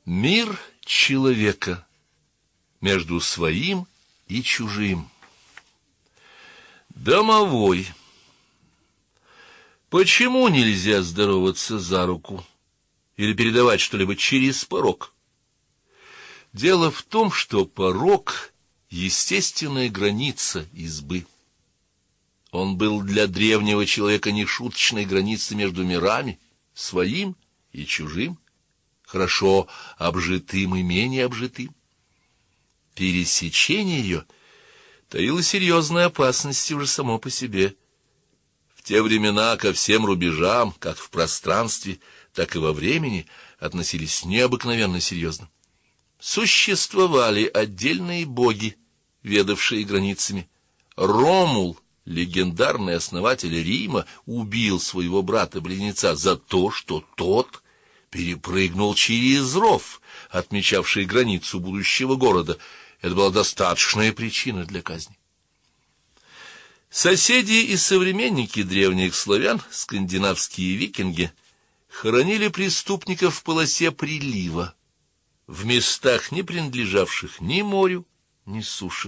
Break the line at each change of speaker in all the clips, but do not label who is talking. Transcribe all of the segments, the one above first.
Мир человека между своим и чужим. Домовой. Почему нельзя здороваться за руку или передавать что-либо через порог? Дело в том, что порог — естественная граница избы. Он был для древнего человека нешуточной границей между мирами, своим и чужим, хорошо обжитым и менее обжитым. Пересечение ее таило серьезные опасности уже само по себе. В те времена ко всем рубежам, как в пространстве, так и во времени, относились необыкновенно серьезно. Существовали отдельные боги, ведавшие границами. Ромул, легендарный основатель Рима, убил своего брата-близнеца за то, что тот перепрыгнул через ров, отмечавший границу будущего города. Это была достаточная причина для казни. Соседи и современники древних славян, скандинавские викинги, хоронили преступников в полосе прилива, в местах, не принадлежавших ни морю, ни суше.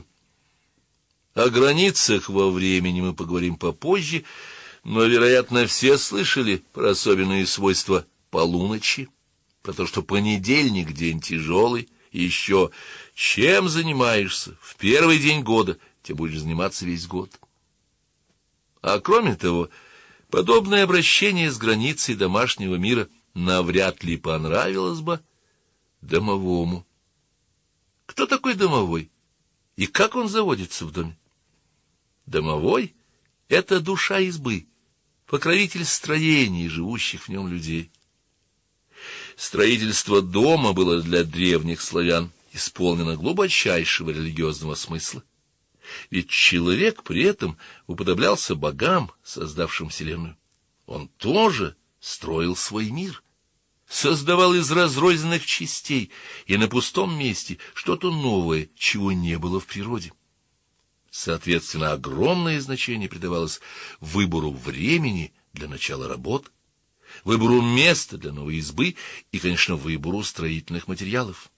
О границах во времени мы поговорим попозже, но, вероятно, все слышали про особенные свойства полуночи, про то, что понедельник — день тяжелый, и еще чем занимаешься в первый день года, тем будешь заниматься весь год. А кроме того, подобное обращение с границей домашнего мира навряд ли понравилось бы домовому. Кто такой домовой? И как он заводится в доме? Домовой — это душа избы, покровитель строений, живущих в нем людей. Строительство дома было для древних славян исполнено глубочайшего религиозного смысла. Ведь человек при этом уподоблялся богам, создавшим вселенную. Он тоже строил свой мир, создавал из разрозненных частей и на пустом месте что-то новое, чего не было в природе. Соответственно, огромное значение придавалось выбору времени для начала работ, выбору места для новой избы и, конечно, выбору строительных материалов.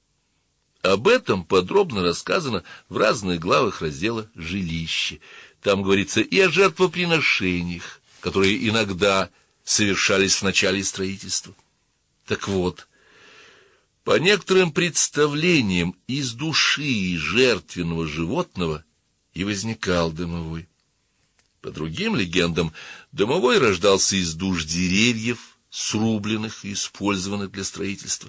Об этом подробно рассказано в разных главах раздела «Жилище». Там говорится и о жертвоприношениях, которые иногда совершались в начале строительства. Так вот, по некоторым представлениям, из души жертвенного животного и возникал домовой. По другим легендам, домовой рождался из душ деревьев, срубленных и использованных для строительства.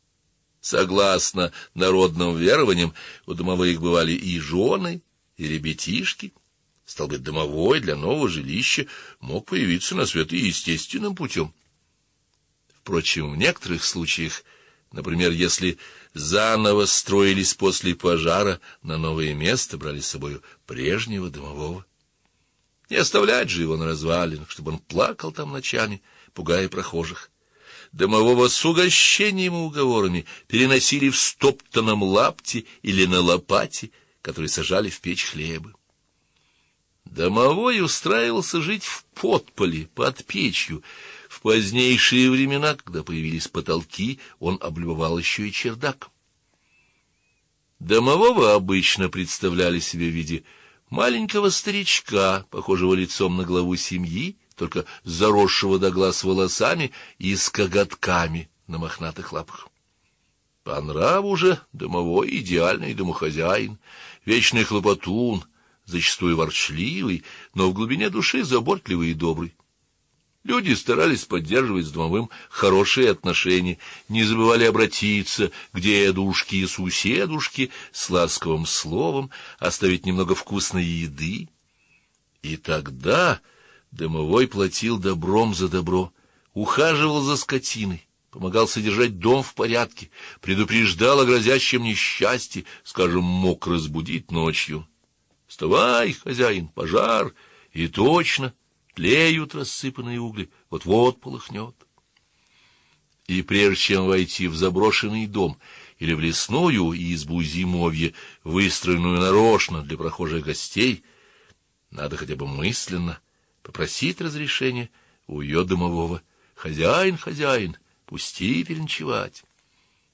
Согласно народным верованиям, у домовых бывали и жены, и ребятишки. Стал быть, домовой для нового жилища мог появиться на свет и естественным путем. Впрочем, в некоторых случаях, например, если заново строились после пожара, на новое место брали с собой прежнего домового. Не оставлять же его на развалинах, чтобы он плакал там ночами, пугая прохожих. Домового с угощением и уговорами переносили в стоптанном лапте или на лопате, которые сажали в печь хлеба. Домовой устраивался жить в подполе, под печью. В позднейшие времена, когда появились потолки, он облюбовал еще и чердак. Домового обычно представляли себе в виде маленького старичка, похожего лицом на главу семьи, только заросшего до глаз волосами и с коготками на мохнатых лапах. По нраву же домовой идеальный домохозяин, вечный хлопотун, зачастую ворчливый, но в глубине души заботливый и добрый. Люди старались поддерживать с домовым хорошие отношения, не забывали обратиться к дедушке и суседушке с ласковым словом, оставить немного вкусной еды. И тогда домовой платил добром за добро, ухаживал за скотиной, помогал содержать дом в порядке, предупреждал о грозящем несчастье, скажем, мог разбудить ночью. «Вставай, хозяин, пожар!» И точно тлеют рассыпанные угли, вот-вот полыхнет. И прежде чем войти в заброшенный дом или в лесную избу зимовья, выстроенную нарочно для прохожих гостей, надо хотя бы мысленно попросить разрешения у ее домового: «Хозяин, хозяин, пусти переночевать».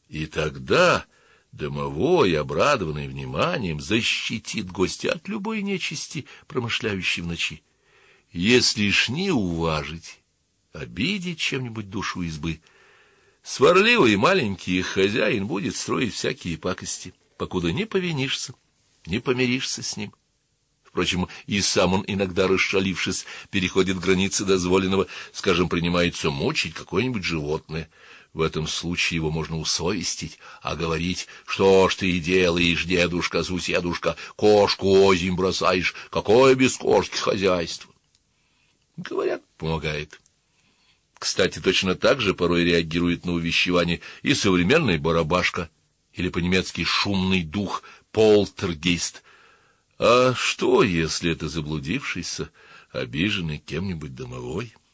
И тогда домовой, обрадованный вниманием, защитит гостя от любой нечисти, промышляющей в ночи. Если ж не уважить, обидеть чем-нибудь душу избы, сварливый маленький хозяин будет строить всякие пакости, покуда не повинишься, не помиришься с ним. Впрочем, и сам он, иногда расшалившись, переходит границы дозволенного, скажем, принимается мучить какое-нибудь животное. В этом случае его можно усовестить, а говорить: что ж ты делаешь, дедушка, суседушка, кошку озимь бросаешь, какое без кошки хозяйство? Говорят, помогает. Кстати, точно так же порой реагирует на увещевание и современный барабашка, или по-немецки шумный дух, полтергейст. А что, если это заблудившийся, обиженный кем-нибудь домовой?